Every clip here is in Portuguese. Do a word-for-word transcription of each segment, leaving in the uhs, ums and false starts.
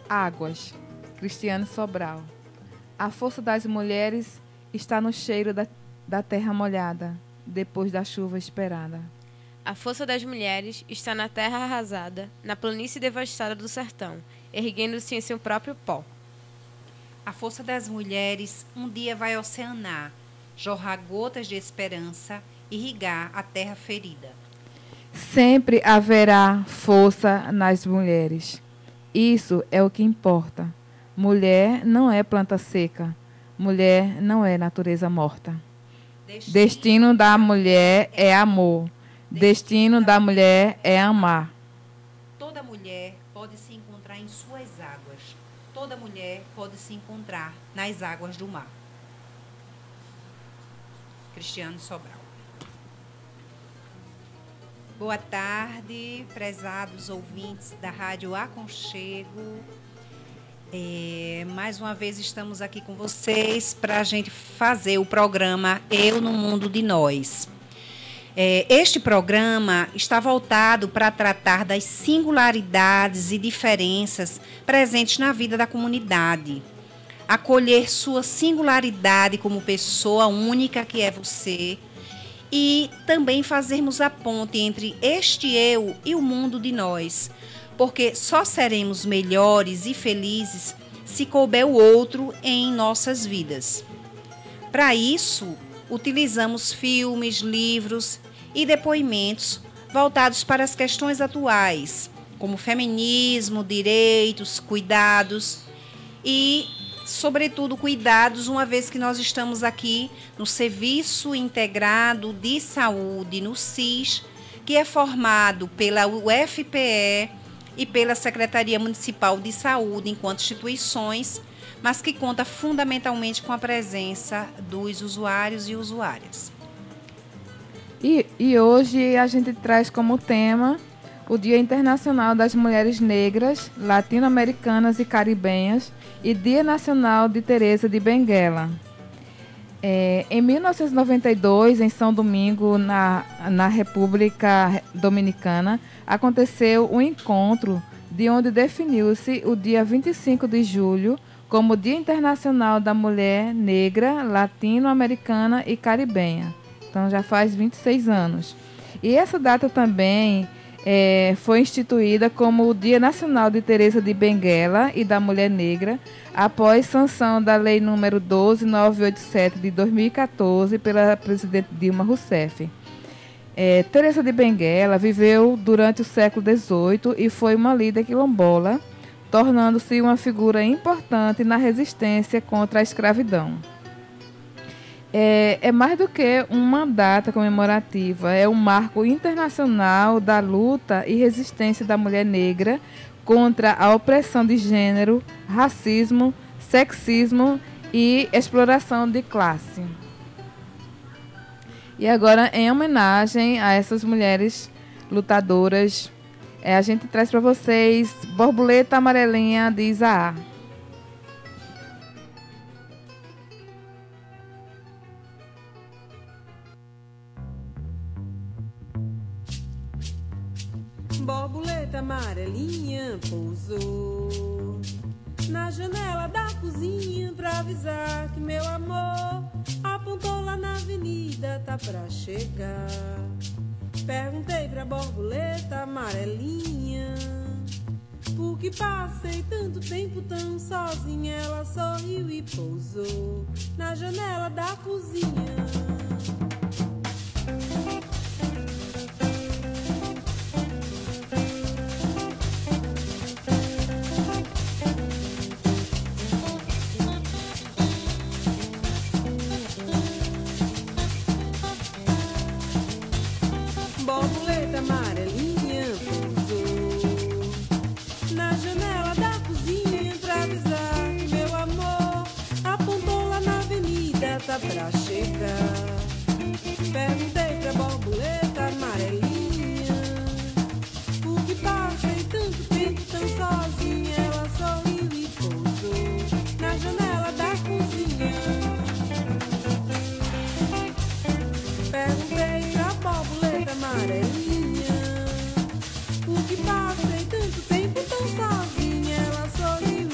Águas, Cristiane Sobral. A força das mulheres está no cheiro da, da terra molhada, depois da chuva esperada. A força das mulheres está na terra arrasada, na planície devastada do sertão, erguendo-se em seu próprio pó. A força das mulheres um dia vai oceanar, jorrar gotas de esperança, irrigar a terra ferida. Sempre haverá força nas mulheres. Isso é o que importa. Mulher não é planta seca. Mulher não é natureza morta. Destino, Destino da mulher é amor. Destino da mulher é amar. Toda mulher pode se encontrar em suas águas. Toda mulher pode se encontrar nas águas do mar. Cristiane Sobral. Boa tarde, prezados ouvintes da Rádio Aconchego. É, mais uma vez estamos aqui com vocês para a gente fazer o programa Eu no Mundo de Nós. É, este programa está voltado para tratar das singularidades e diferenças presentes na vida da comunidade. Acolher sua singularidade como pessoa única que é você e também fazermos a ponte entre este eu e o mundo de nós, porque só seremos melhores e felizes se couber o outro em nossas vidas. Para isso, utilizamos filmes, livros e depoimentos voltados para as questões atuais, como feminismo, direitos, cuidados e, sobretudo, cuidados, uma vez que nós estamos aqui no Serviço Integrado de Saúde, no S I S, que é formado pela U F P E e pela Secretaria Municipal de Saúde enquanto instituições, mas que conta fundamentalmente com a presença dos usuários e usuárias. E, e hoje a gente traz como tema o Dia Internacional das Mulheres Negras, Latino-Americanas e Caribenhas e Dia Nacional de Teresa de Benguela. É, em mil novecentos e noventa e dois, em São Domingo, na, na República Dominicana, aconteceu um encontro de onde definiu-se o dia vinte e cinco de julho como Dia Internacional da Mulher Negra, Latino-Americana e Caribenha. Então já faz vinte e seis anos. E essa data também é, foi instituída como o Dia Nacional de Teresa de Benguela e da Mulher Negra, após sanção da Lei número doze mil novecentos e oitenta e sete de dois mil e quatorze pela presidente Dilma Rousseff. É, Teresa de Benguela viveu durante o século dezoito e foi uma líder quilombola, tornando-se uma figura importante na resistência contra a escravidão. É, é mais do que uma data comemorativa, é um marco internacional da luta e resistência da mulher negra contra a opressão de gênero, racismo, sexismo e exploração de classe. E agora, em homenagem a essas mulheres lutadoras, é, a gente traz para vocês Borboleta Amarelinha de Isaá. Borboleta amarelinha pousou na janela da cozinha pra avisar que meu amor apontou lá na avenida, tá pra chegar. Perguntei pra borboleta amarelinha por que passei tanto tempo tão sozinha. Ela sorriu e pousou na janela da cozinha. Borboleta amarelinha pousou na janela da cozinha pra avisar que meu amor apontou lá na avenida, tá pra chegar. Perguntei pra borboleta amarelinha por que passei tanto tempo tão sozinha. Ela sorriu e pousou na janela da cozinha. Perguntei pra borboleta amarelinha por que passei tanto tempo tão sozinha. Ela sorriu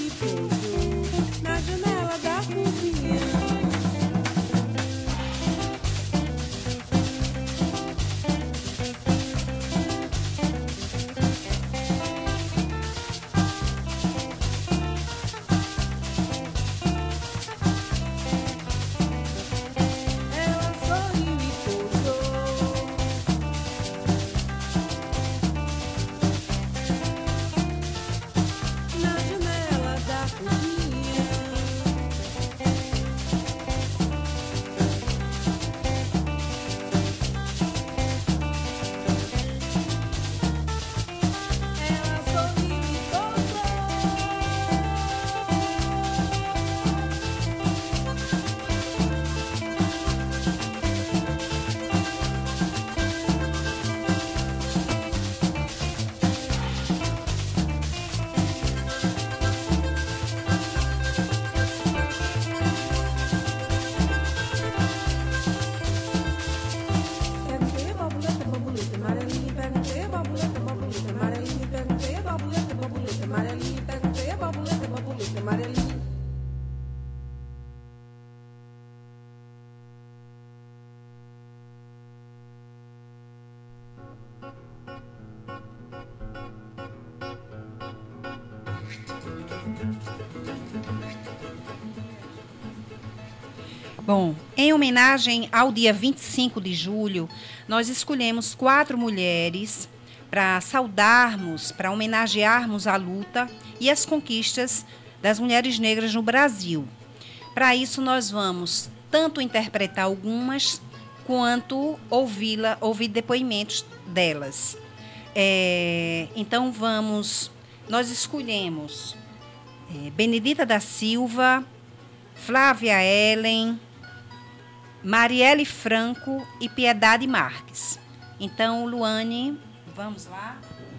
Bom, em homenagem ao dia vinte e cinco de julho, nós escolhemos quatro mulheres para saudarmos, para homenagearmos a luta e as conquistas das mulheres negras no Brasil. Para isso, nós vamos tanto interpretar algumas, quanto ouvi-la, ouvir depoimentos delas. É, então, vamos, nós escolhemos é, Benedita da Silva, Flávia Ellen, Marielle Franco e Piedade Marques. Então, Luane, vamos lá.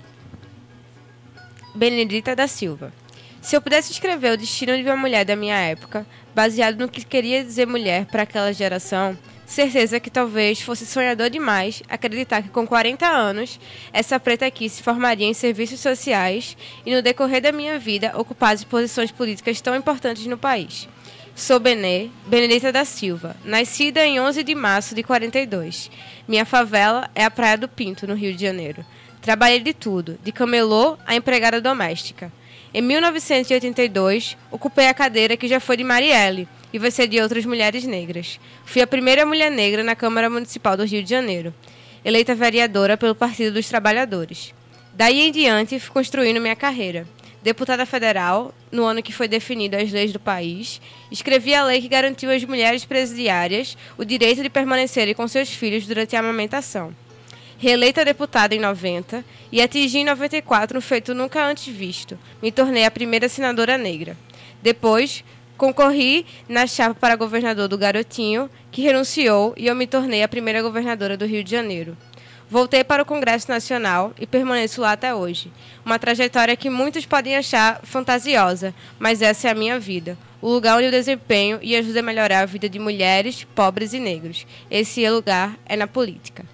Benedita da Silva. Se eu pudesse escrever o destino de uma mulher da minha época, baseado no que queria dizer mulher para aquela geração, certeza que talvez fosse sonhador demais acreditar que com quarenta anos, essa preta aqui se formaria em serviços sociais e no decorrer da minha vida ocupasse posições políticas tão importantes no país. Sou Benê, Benedita da Silva, nascida em onze de março de quarenta e dois. Minha favela é a Praia do Pinto, no Rio de Janeiro. Trabalhei de tudo, de camelô a empregada doméstica. Em mil novecentos e oitenta e dois, ocupei a cadeira que já foi de Marielle e vai ser de outras mulheres negras. Fui a primeira mulher negra na Câmara Municipal do Rio de Janeiro, eleita vereadora pelo Partido dos Trabalhadores. Daí em diante, fui construindo minha carreira. Deputada federal, no ano que foi definido as leis do país, escrevi a lei que garantiu às mulheres presidiárias o direito de permanecerem com seus filhos durante a amamentação. Reeleita deputada em noventa e atingi em noventa e quatro um feito nunca antes visto. Me tornei a primeira senadora negra. Depois, concorri na chapa para governador do Garotinho, que renunciou, e eu me tornei a primeira governadora do Rio de Janeiro. Voltei para o Congresso Nacional e permaneço lá até hoje. Uma trajetória que muitos podem achar fantasiosa, mas essa é a minha vida. O lugar onde eu desempenho e ajudo a melhorar a vida de mulheres, pobres e negros. Esse lugar é na política.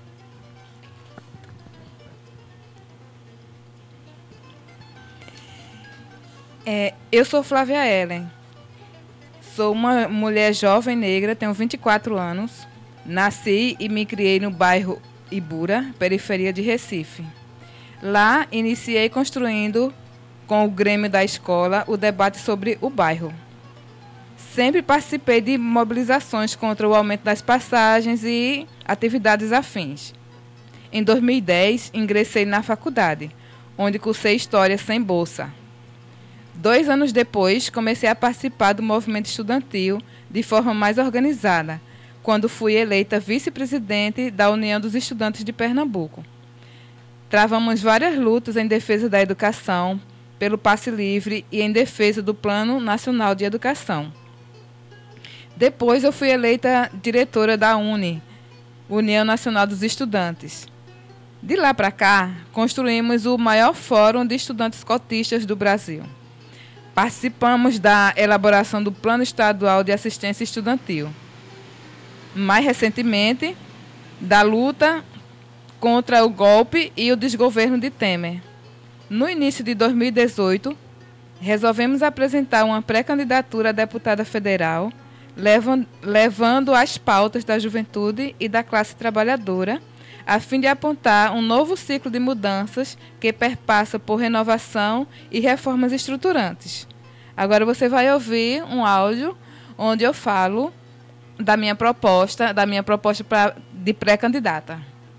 É, eu sou Flávia Ellen. Sou uma mulher jovem negra, tenho vinte e quatro anos. Nasci e me criei no bairro Ibura, periferia de Recife. Lá, iniciei construindo, com o Grêmio da escola, o debate sobre o bairro. Sempre participei de mobilizações contra o aumento das passagens e atividades afins. Em dois mil e dez, ingressei na faculdade, onde cursei História sem bolsa. Dois anos depois, comecei a participar do movimento estudantil de forma mais organizada, quando fui eleita vice-presidente da União dos Estudantes de Pernambuco. Travamos várias lutas em defesa da educação, pelo passe livre e em defesa do Plano Nacional de Educação. Depois eu fui eleita diretora da U N E, União Nacional dos Estudantes. De lá para cá, construímos o maior fórum de estudantes cotistas do Brasil. Participamos da elaboração do Plano Estadual de Assistência Estudantil. Mais recentemente, da luta contra o golpe e o desgoverno de Temer. No início de dois mil e dezoito, resolvemos apresentar uma pré-candidatura a deputada federal, levando, levando as pautas da juventude e da classe trabalhadora, a fim de apontar um novo ciclo de mudanças que perpassa por renovação e reformas estruturantes. Agora você vai ouvir um áudio onde eu falo da minha proposta, da minha proposta pra, de pré-candidata.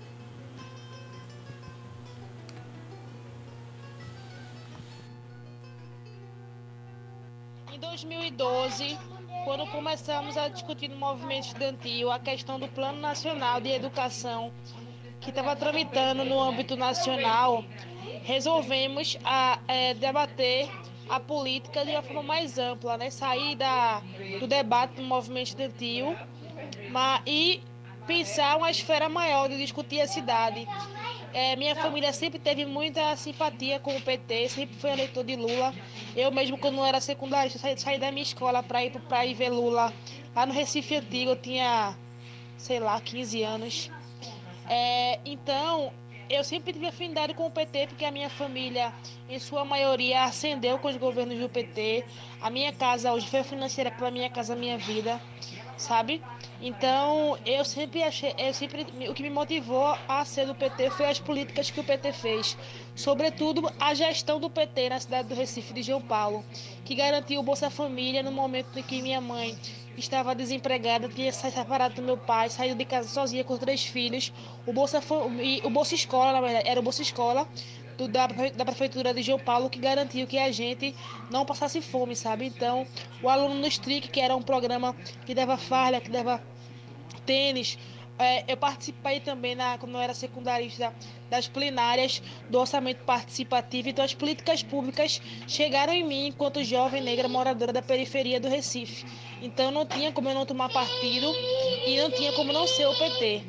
Em dois mil e doze, quando começamos a discutir no movimento estudantil a questão do Plano Nacional de Educação, que estava tramitando no âmbito nacional, resolvemos a, é, debater a política de uma forma mais ampla, né? Sair da, do debate do movimento estudantil mas, e pensar uma esfera maior de discutir a cidade. É, minha família sempre teve muita simpatia com o P T, sempre foi eleitor de Lula. Eu mesmo, quando não era secundarista, saí, saí da minha escola para ir, pra ir ver Lula lá no Recife Antigo. Eu tinha, sei lá, quinze anos. É, então, eu sempre tive afinidade com o P T, porque a minha família, em sua maioria, ascendeu com os governos do P T. A minha casa hoje foi financeira pela Minha Casa Minha Vida. sabe? Então, eu sempre achei, eu sempre, o que me motivou a ser do P T foi as políticas que o P T fez, sobretudo a gestão do P T na cidade do Recife de João Paulo, que garantiu o Bolsa Família no momento em que minha mãe estava desempregada, tinha se separado do meu pai, saiu de casa sozinha com três filhos. O Bolsa, o Bolsa Escola, na verdade, era o Bolsa Escola do, da, da Prefeitura de João Paulo, que garantiu que a gente não passasse fome, sabe? Então, o Aluno no Stric, que era um programa que dava farda, que dava tênis, é, eu participei também, na, quando eu era secundarista, das plenárias do orçamento participativo. Então, as políticas públicas chegaram em mim enquanto jovem negra moradora da periferia do Recife. Então, não tinha como eu não tomar partido e não tinha como não ser o P T.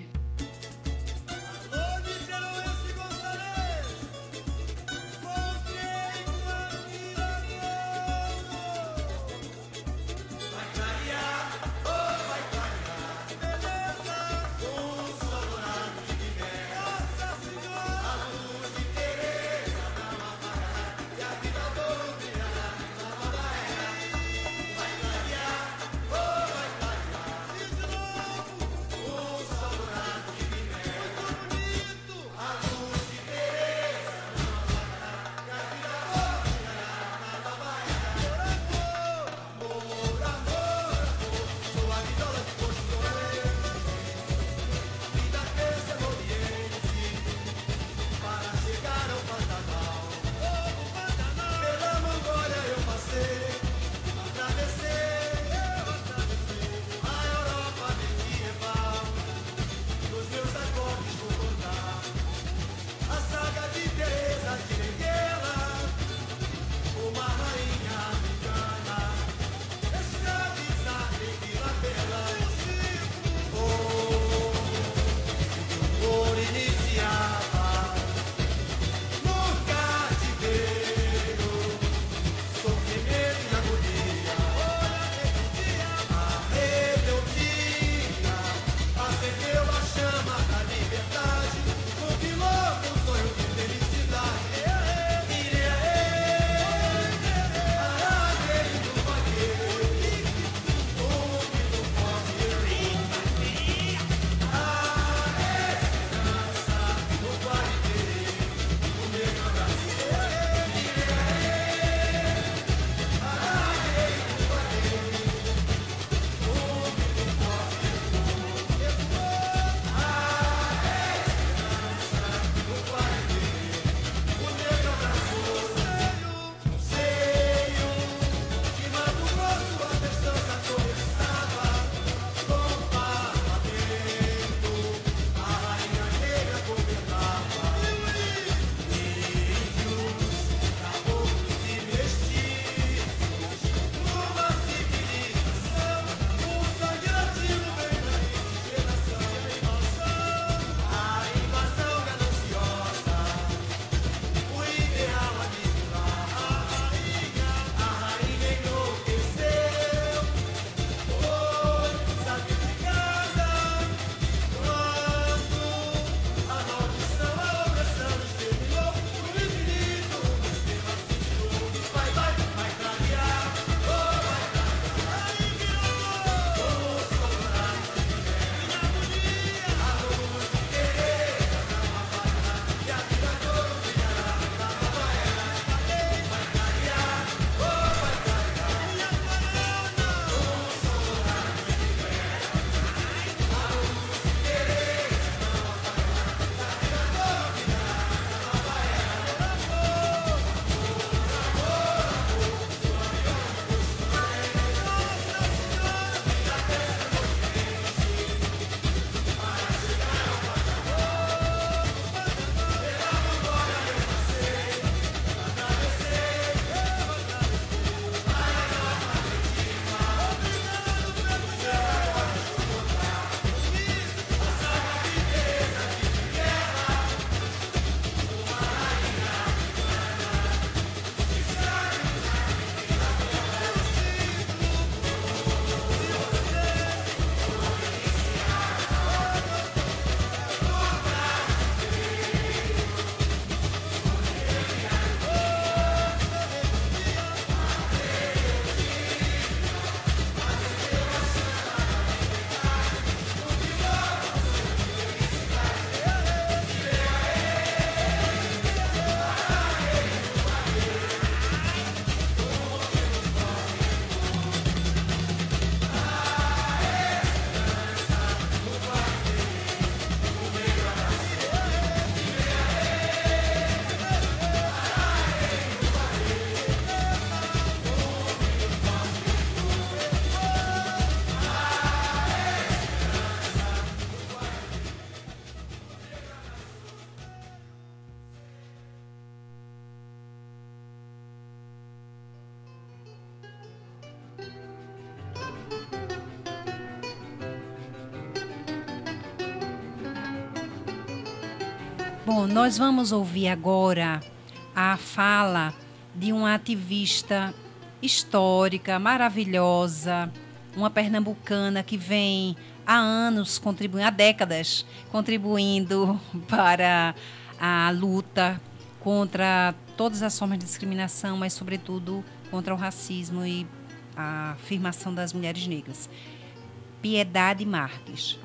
Bom, nós vamos ouvir agora a fala de uma ativista histórica, maravilhosa, uma pernambucana que vem há anos, contribuindo, há décadas, contribuindo para a luta contra todas as formas de discriminação, mas, sobretudo, contra o racismo e a afirmação das mulheres negras. Piedade Marques.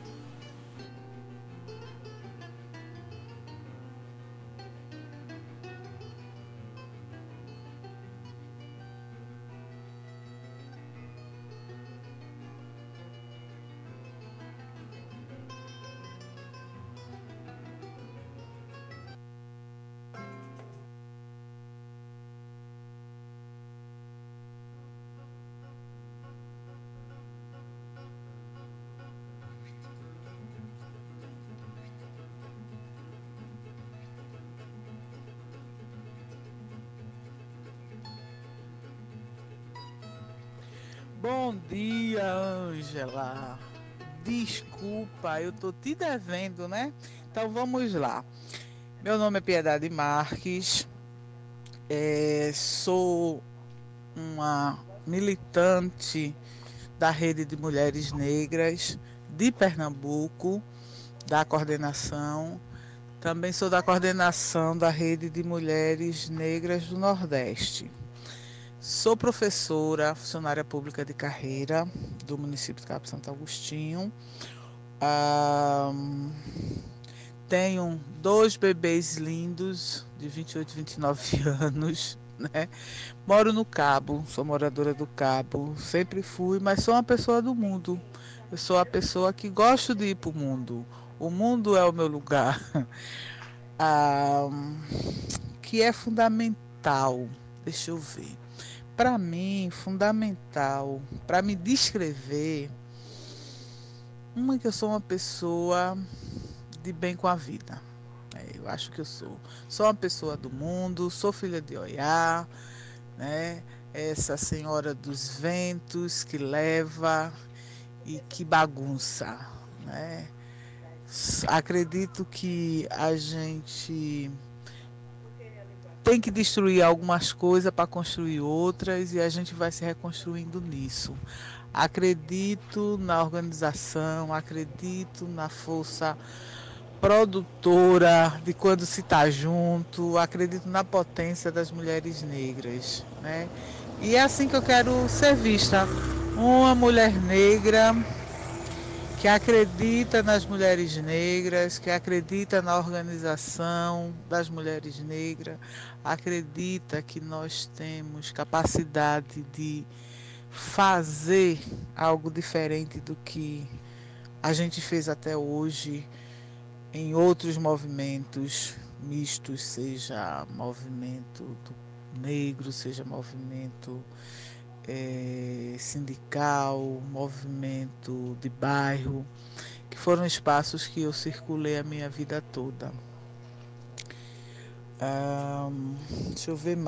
Bom dia, Ângela. Desculpa, eu tô te devendo, né? Então vamos lá. Meu nome é Piedade Marques, é, sou uma militante da Rede de Mulheres Negras de Pernambuco, da coordenação. Também sou da coordenação da Rede de Mulheres Negras do Nordeste. Sou professora, funcionária pública de carreira do município de Cabo Santo Agostinho. Ah, tenho dois bebês lindos, de vinte e oito e vinte e nove anos. Né? Moro no Cabo, sou moradora do Cabo. Sempre fui, mas sou uma pessoa do mundo. Eu sou a pessoa que gosto de ir para o mundo. O mundo é o meu lugar. Ah, que é fundamental. Deixa eu ver. Para mim, fundamental, para me descrever, uma que eu sou uma pessoa de bem com a vida. É, eu acho que eu sou. Sou uma pessoa do mundo, sou filha de Oiá, né? Essa senhora dos ventos que leva e que bagunça, né? Acredito que a gente tem que destruir algumas coisas para construir outras e a gente vai se reconstruindo nisso. Acredito na organização, acredito na força produtora de quando se está junto, acredito na potência das mulheres negras, né? E é assim que eu quero ser vista, uma mulher negra que acredita nas mulheres negras, que acredita na organização das mulheres negras, acredita que nós temos capacidade de fazer algo diferente do que a gente fez até hoje em outros movimentos mistos, seja movimento do negro, seja movimento É, sindical, movimento de bairro, que foram espaços que eu circulei a minha vida toda. Hum, deixa eu ver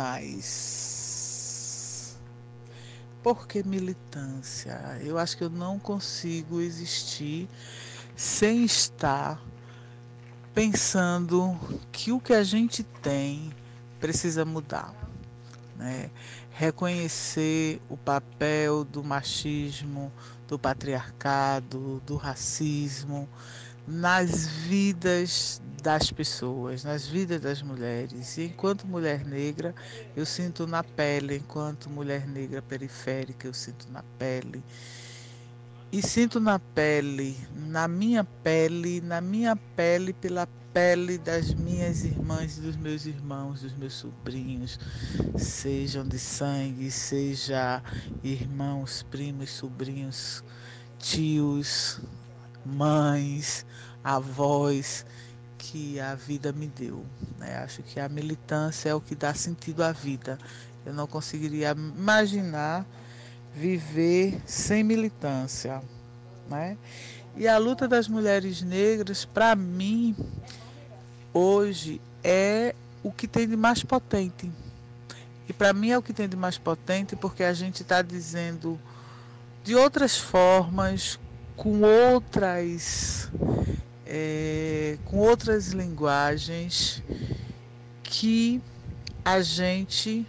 mais. Por que militância? Eu acho que eu não consigo existir sem estar pensando que o que a gente tem precisa mudar. Né? Reconhecer o papel do machismo, do patriarcado, do racismo nas vidas das pessoas, nas vidas das mulheres. E enquanto mulher negra, eu sinto na pele, enquanto mulher negra periférica, eu sinto na pele. E sinto na pele, na minha pele, na minha pele, pela pele das minhas irmãs e dos meus irmãos, dos meus sobrinhos, sejam de sangue, seja irmãos, primos, sobrinhos, tios, mães, avós, que a vida me deu. Né? Acho que a militância é o que dá sentido à vida. Eu não conseguiria imaginar viver sem militância, né? E a luta das mulheres negras, para mim, hoje é o que tem de mais potente. E para mim é o que tem de mais potente porque a gente está dizendo de outras formas, com outras é, com outras linguagens que a gente,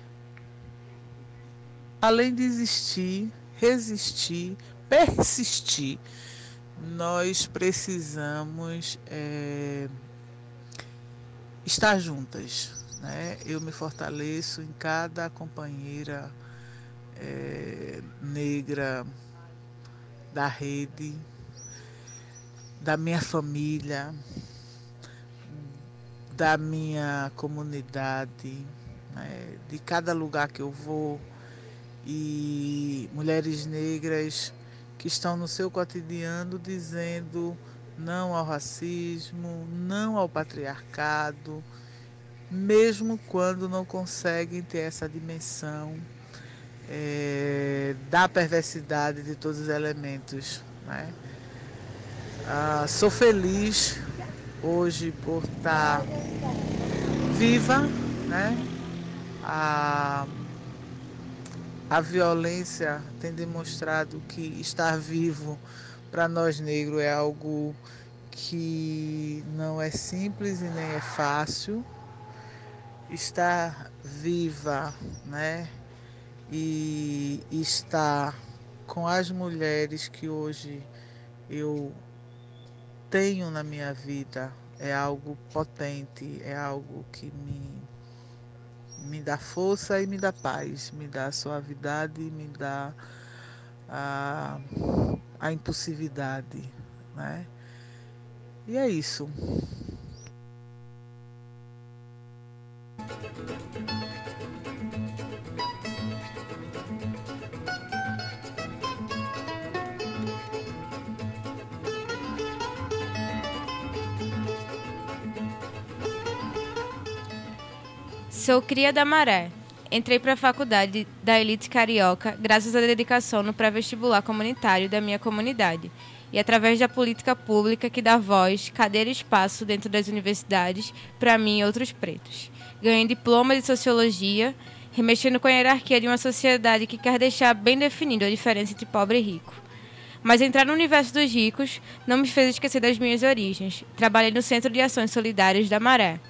além de existir, resistir, persistir, nós precisamos é, estar juntas, né? Eu me fortaleço em cada companheira é, negra da rede, da minha família, da minha comunidade, né? De cada lugar que eu vou, e mulheres negras que estão no seu cotidiano dizendo não ao racismo, não ao patriarcado, mesmo quando não conseguem ter essa dimensão é, da perversidade de todos os elementos, né? Ah, sou feliz hoje por estar viva, né? A, a violência tem demonstrado que estar vivo para nós negros é algo que não é simples e nem é fácil. Estar viva, né? E estar com as mulheres que hoje eu tenho na minha vida é algo potente, é algo que me, me dá força e me dá paz, me dá suavidade, me dá a, a impulsividade, né? E é isso. Sou cria da Maré. Entrei para a faculdade da elite carioca graças à dedicação no pré-vestibular comunitário da minha comunidade e através da política pública que dá voz, cadeira e espaço dentro das universidades para mim e outros pretos. Ganhei diploma de Sociologia, remexendo com a hierarquia de uma sociedade que quer deixar bem definido a diferença entre pobre e rico. Mas entrar no universo dos ricos não me fez esquecer das minhas origens. Trabalhei no Centro de Ações Solidárias da Maré.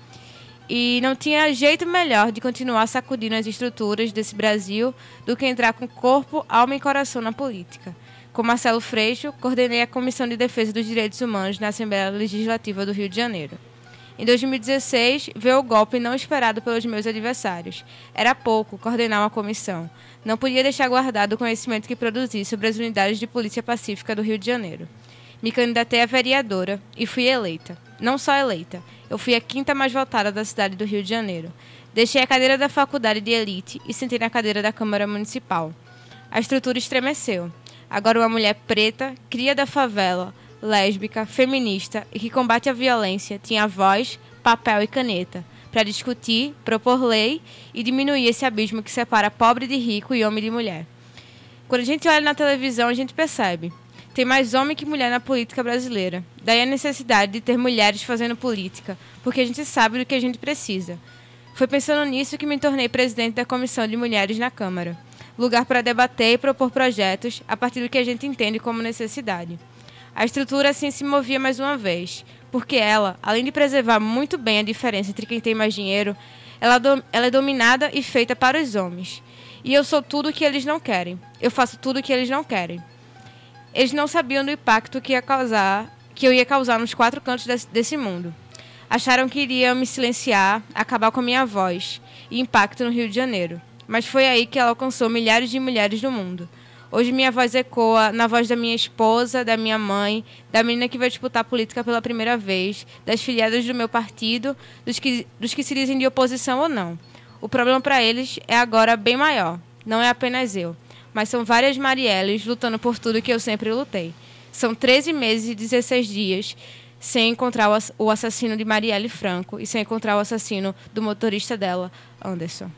E não tinha jeito melhor de continuar sacudindo as estruturas desse Brasil do que entrar com corpo, alma e coração na política. Com Marcelo Freixo, coordenei a Comissão de Defesa dos Direitos Humanos na Assembleia Legislativa do Rio de Janeiro. Em dois mil e dezesseis, veio o golpe não esperado pelos meus adversários. Era pouco coordenar uma comissão. Não podia deixar guardado o conhecimento que produzi sobre as unidades de polícia pacífica do Rio de Janeiro. Me candidatei a vereadora e fui eleita. Não só eleita, eu fui a quinta mais votada da cidade do Rio de Janeiro. Deixei a cadeira da faculdade de elite e sentei na cadeira da Câmara Municipal. A estrutura estremeceu. Agora uma mulher preta, cria da favela, lésbica, feminista e que combate a violência tinha voz, papel e caneta para discutir, propor lei e diminuir esse abismo que separa pobre de rico e homem de mulher. Quando a gente olha na televisão, a gente percebe. Tem mais homem que mulher na política brasileira. Daí a necessidade de ter mulheres fazendo política, porque a gente sabe do que a gente precisa. Foi pensando nisso que me tornei presidente da Comissão de Mulheres na Câmara. Lugar para debater e propor projetos a partir do que a gente entende como necessidade. A estrutura assim se movia mais uma vez, porque ela, além de preservar muito bem a diferença entre quem tem mais dinheiro, ela, do, ela é dominada e feita para os homens. E eu sou tudo o que eles não querem. Eu faço tudo o que eles não querem. Eles não sabiam do impacto que, ia causar, que eu ia causar nos quatro cantos desse, desse mundo. Acharam que iriam me silenciar, acabar com a minha voz e impacto no Rio de Janeiro. Mas foi aí que ela alcançou milhares de mulheres no mundo. Hoje minha voz ecoa na voz da minha esposa, da minha mãe, da menina que vai disputar política pela primeira vez, das filiadas do meu partido, dos que, dos que se dizem de oposição ou não. O problema para eles é agora bem maior. Não é apenas eu, mas são várias Marielles lutando por tudo que eu sempre lutei. São treze meses e dezesseis dias sem encontrar o assassino de Marielle Franco e sem encontrar o assassino do motorista dela, Anderson.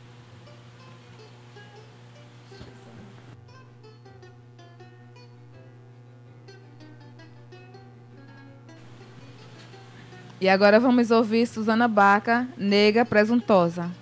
E agora vamos ouvir Susana Baca, Negra Presuntosa.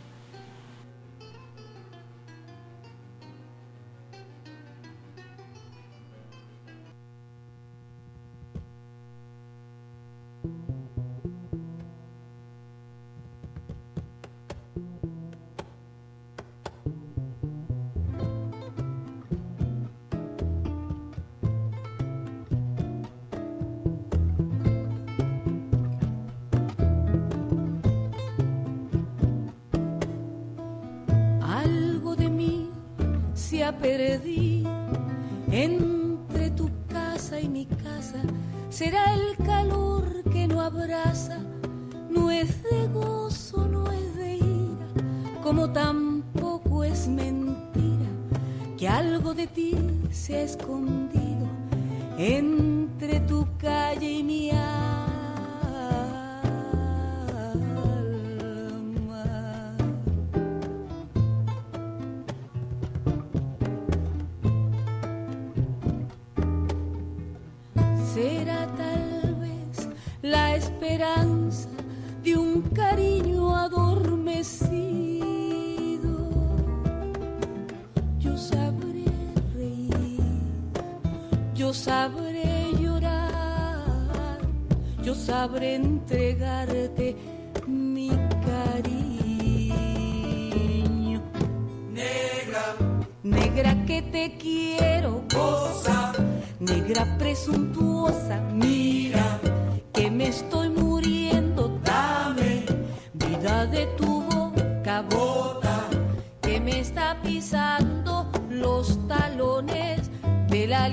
negra perdí entre tu casa y mi casa. Será el calor que no abraza, no es de gozo, no es de ira, como tampoco es mentira que algo de ti se ha escondido entre tu calle y mi alma. Será tal vez la esperanza de un cariño adormecido. Yo sabré reír, yo sabré llorar, yo sabré entregarte mi cariño. Negra, negra que te quiero, goza, negra presuntuosa, mira que me estoy muriendo, dame vida de tu boca, bota, que me está pisando los talones de la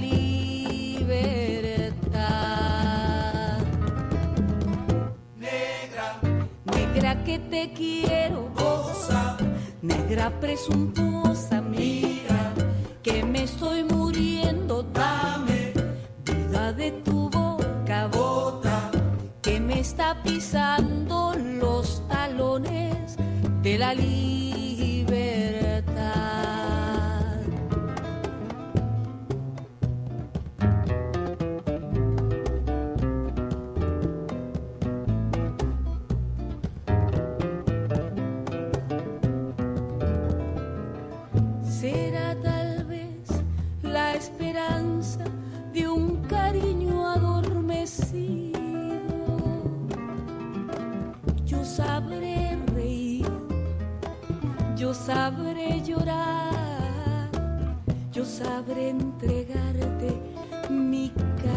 libertad. Negra, negra que te quiero, goza, negra presuntuosa, mira que me estoy muriendo, dame vida de tu boca, bota, que me está pisando los talones de la libertad. Será tal vez la esperanza de un cariño adormecido. Yo sabré reír, yo sabré llorar, yo sabré entregarte mi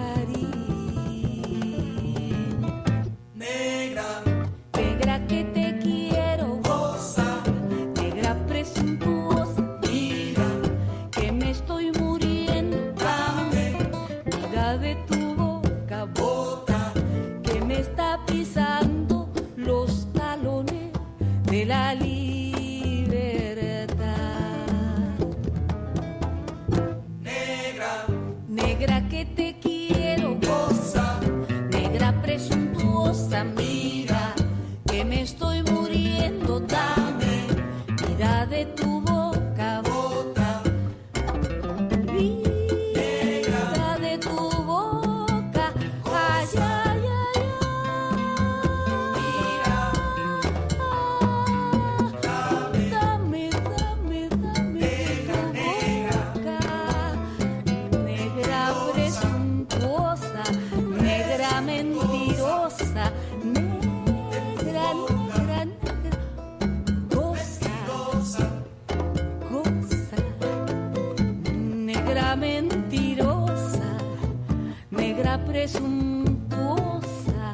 cariño. Negra, negra que te quiero, goza, negra presuntuosa, mira que me estoy muriendo, dame vida de tu boca, bota, que me está pisando los talones de la libertad. Negra, negra que te quiero, goza, negra presuntuosa, mira que me estoy muriendo, dame vida de tu boca, bota, vida de tu boca, ay, ay, ay, ay. Dame, dame, dame tu boca, negra presuntuosa, negra mentirosa, negra, negra, negra, goza, goza, negra mentirosa, negra presuntuosa.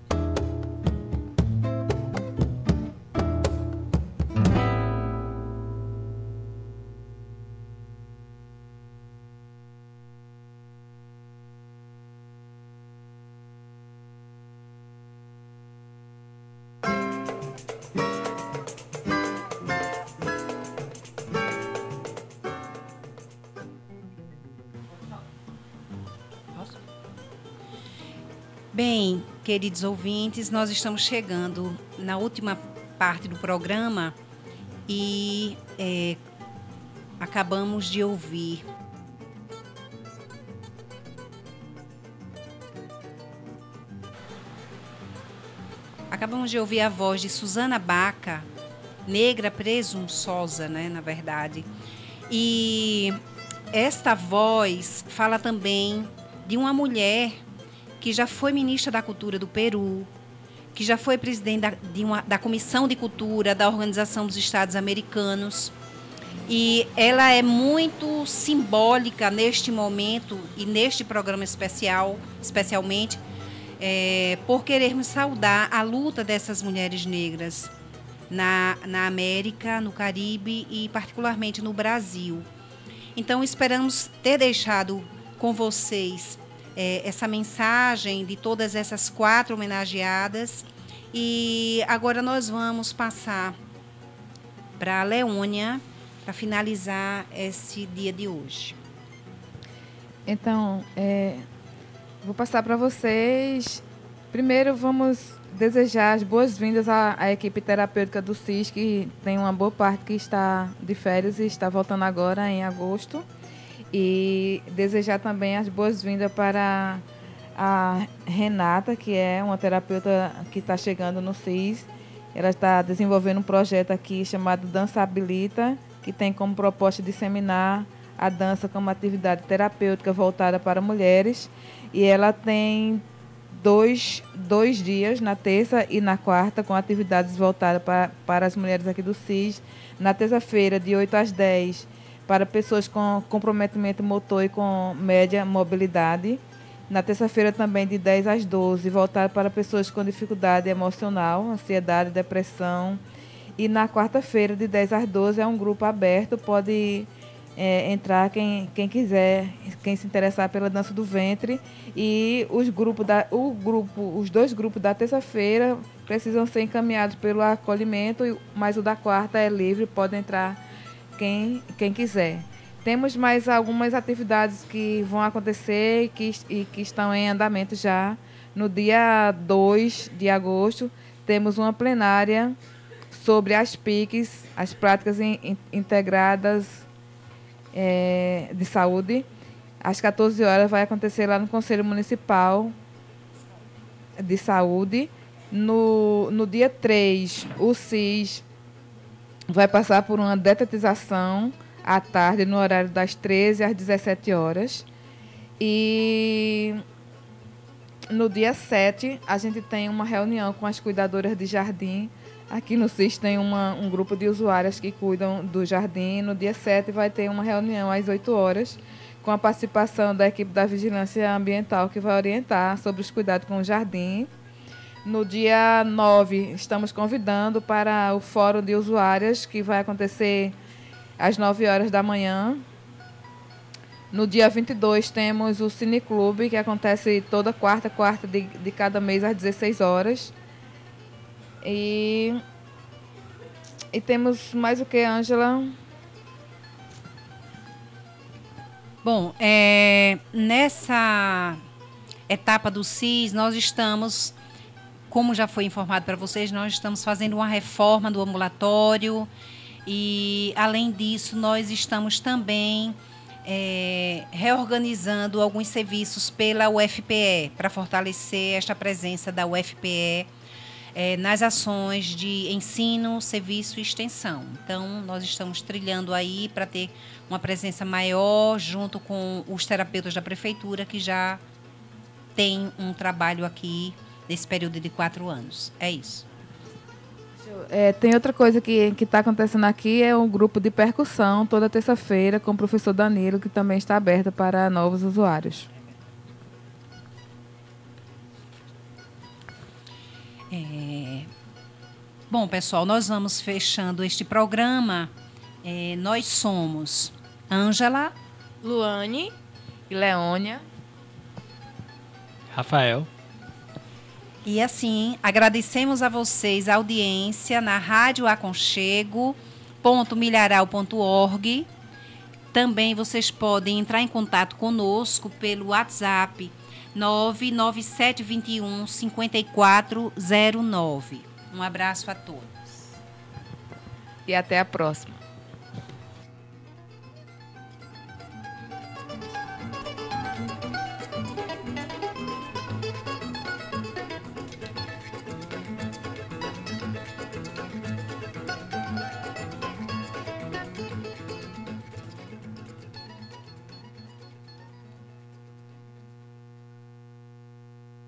Bem, queridos ouvintes, nós estamos chegando na última parte do programa e é, acabamos de ouvir acabamos de ouvir a voz de Susana Baca, negra presunçosa, né, na verdade. E esta voz fala também de uma mulher que já foi ministra da Cultura do Peru, que já foi presidente da, de uma, da Comissão de Cultura da Organização dos Estados Americanos. E ela é muito simbólica neste momento e neste programa especial, especialmente, é, por querermos saudar a luta dessas mulheres negras na, na América, no Caribe e particularmente no Brasil. Então, esperamos ter deixado com vocês é, essa mensagem de todas essas quatro homenageadas. E agora nós vamos passar para a Leônia para finalizar esse dia de hoje. Então, é, vou passar para vocês. Primeiro, vamos desejar as boas-vindas à, à equipe terapêutica do C I S, que tem uma boa parte que está de férias e está voltando agora em agosto. E desejar também as boas-vindas para a Renata, que é uma terapeuta que está chegando no C I S. Ela está desenvolvendo um projeto aqui chamado Dança Habilita, que tem como proposta disseminar a dança como atividade terapêutica voltada para mulheres. E ela tem dois, dois dias, na terça e na quarta, com atividades voltadas para, para as mulheres aqui do C I S. Na terça-feira, de oito às dez, para pessoas com comprometimento motor e com média mobilidade. Na terça-feira também, de dez às doze, voltado para pessoas com dificuldade emocional, ansiedade, depressão. E na quarta-feira, de dez às doze, é um grupo aberto, pode é, entrar quem, quem quiser, quem se interessar pela dança do ventre. E os, grupos da, o grupo, os dois grupos da terça-feira precisam ser encaminhados pelo acolhimento, mas o da quarta é livre, pode entrar quem, quem quiser. Temos mais algumas atividades que vão acontecer e que, e que estão em andamento já. No dia dois de agosto, temos uma plenária sobre as P I Cs, as práticas in, in, integradas é, de saúde. Às quatorze horas vai acontecer lá no Conselho Municipal de Saúde. No, no dia três, o C I S vai passar por uma detetização à tarde, no horário das treze às dezessete horas. E no dia sete, a gente tem uma reunião com as cuidadoras de jardim. Aqui no C I S tem uma, um grupo de usuárias que cuidam do jardim. No dia sete vai ter uma reunião às oito horas, com a participação da equipe da Vigilância Ambiental, que vai orientar sobre os cuidados com o jardim. No dia nove, estamos convidando para o Fórum de Usuárias, que vai acontecer às nove horas da manhã. No dia vinte e dois, temos o Cineclube, que acontece toda quarta, quarta de, de cada mês, às dezesseis horas. E, e temos mais o que, Ângela? Bom, é, nessa etapa do C I S, nós estamos, como já foi informado para vocês, nós estamos fazendo uma reforma do ambulatório e, além disso, nós estamos também é, reorganizando alguns serviços pela U F P E, para fortalecer esta presença da U F P E é, nas ações de ensino, serviço e extensão. Então, nós estamos trilhando aí para ter uma presença maior junto com os terapeutas da prefeitura, que já tem um trabalho aqui nesse período de quatro anos. É isso. É, tem outra coisa que está acontecendo aqui, é um grupo de percussão, toda terça-feira, com o professor Danilo, que também está aberto para novos usuários. É... Bom, pessoal, nós vamos fechando este programa. É, nós somos Ângela, Luane e Leônia, Rafael. E assim, agradecemos a vocês a audiência na rádio aconchego ponto milharal ponto org. Também vocês podem entrar em contato conosco pelo WhatsApp nove nove sete dois um cinco quatro zero nove. Um abraço a todos. e até a próxima.